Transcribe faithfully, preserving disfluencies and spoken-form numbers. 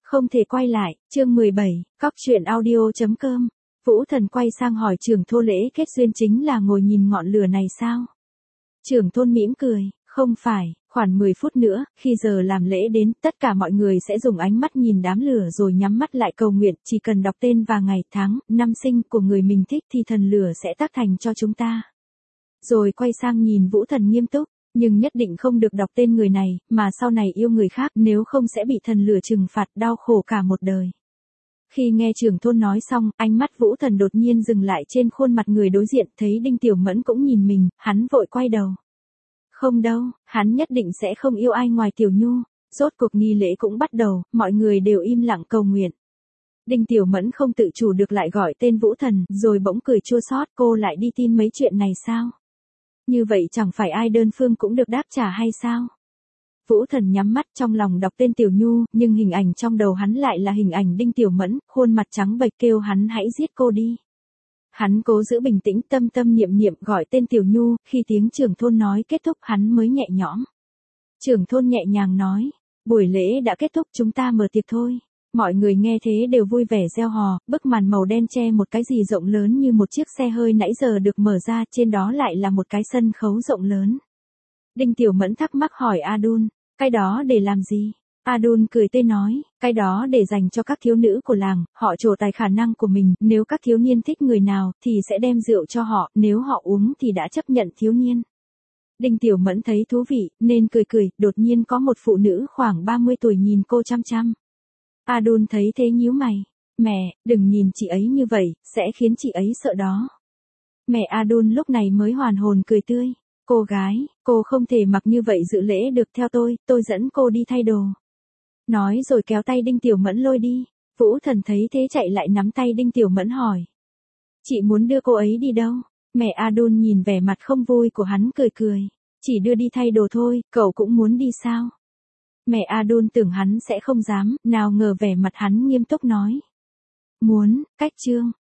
Không thể quay lại, chương mười bảy, cóc truyện audio.com. Vũ Thần quay sang hỏi trưởng thôn lễ kết duyên chính là ngồi nhìn ngọn lửa này sao? Trưởng thôn mỉm cười, không phải, khoảng mười phút nữa, khi giờ làm lễ đến, tất cả mọi người sẽ dùng ánh mắt nhìn đám lửa rồi nhắm mắt lại cầu nguyện, chỉ cần đọc tên và ngày, tháng, năm sinh của người mình thích thì thần lửa sẽ tác thành cho chúng ta. Rồi quay sang nhìn Vũ Thần nghiêm túc, nhưng nhất định không được đọc tên người này, mà sau này yêu người khác, nếu không sẽ bị thần lửa trừng phạt đau khổ cả một đời. Khi nghe trưởng thôn nói xong, ánh mắt Vũ Thần đột nhiên dừng lại trên khuôn mặt người đối diện, thấy Đinh Tiểu Mẫn cũng nhìn mình, hắn vội quay đầu. Không đâu, hắn nhất định sẽ không yêu ai ngoài Tiểu Nhu. Rốt cuộc nghi lễ cũng bắt đầu, mọi người đều im lặng cầu nguyện. Đinh Tiểu Mẫn không tự chủ được lại gọi tên Vũ Thần, rồi bỗng cười chua xót, cô lại đi tin mấy chuyện này sao? Như vậy chẳng phải ai đơn phương cũng được đáp trả hay sao? Vũ Thần nhắm mắt trong lòng đọc tên Tiểu Nhu, nhưng hình ảnh trong đầu hắn lại là hình ảnh Đinh Tiểu Mẫn, khuôn mặt trắng bệch kêu hắn hãy giết cô đi. Hắn cố giữ bình tĩnh tâm tâm niệm niệm gọi tên Tiểu Nhu, khi tiếng trưởng thôn nói kết thúc hắn mới nhẹ nhõm. Trưởng thôn nhẹ nhàng nói, buổi lễ đã kết thúc chúng ta mở tiệc thôi. Mọi người nghe thế đều vui vẻ reo hò, bức màn màu đen che một cái gì rộng lớn như một chiếc xe hơi nãy giờ được mở ra, trên đó lại là một cái sân khấu rộng lớn. Đinh Tiểu Mẫn thắc mắc hỏi Adun, cái đó để làm gì? Adun cười tươi nói, cái đó để dành cho các thiếu nữ của làng, họ trổ tài khả năng của mình, nếu các thiếu niên thích người nào thì sẽ đem rượu cho họ, nếu họ uống thì đã chấp nhận thiếu niên. Đinh Tiểu Mẫn thấy thú vị, nên cười cười, đột nhiên có một phụ nữ khoảng ba mươi tuổi nhìn cô chăm chăm. Adun thấy thế nhíu mày, mẹ, đừng nhìn chị ấy như vậy, sẽ khiến chị ấy sợ đó. Mẹ Adun lúc này mới hoàn hồn cười tươi, cô gái, cô không thể mặc như vậy dự lễ được, theo tôi, tôi dẫn cô đi thay đồ. Nói rồi kéo tay Đinh Tiểu Mẫn lôi đi. Vũ Thần thấy thế chạy lại nắm tay Đinh Tiểu Mẫn hỏi, chị muốn đưa cô ấy đi đâu? Mẹ Adun nhìn vẻ mặt không vui của hắn cười cười, chỉ đưa đi thay đồ thôi, cậu cũng muốn đi sao? Mẹ Adun tưởng hắn sẽ không dám, nào ngờ vẻ mặt hắn nghiêm túc nói, muốn, cách chương.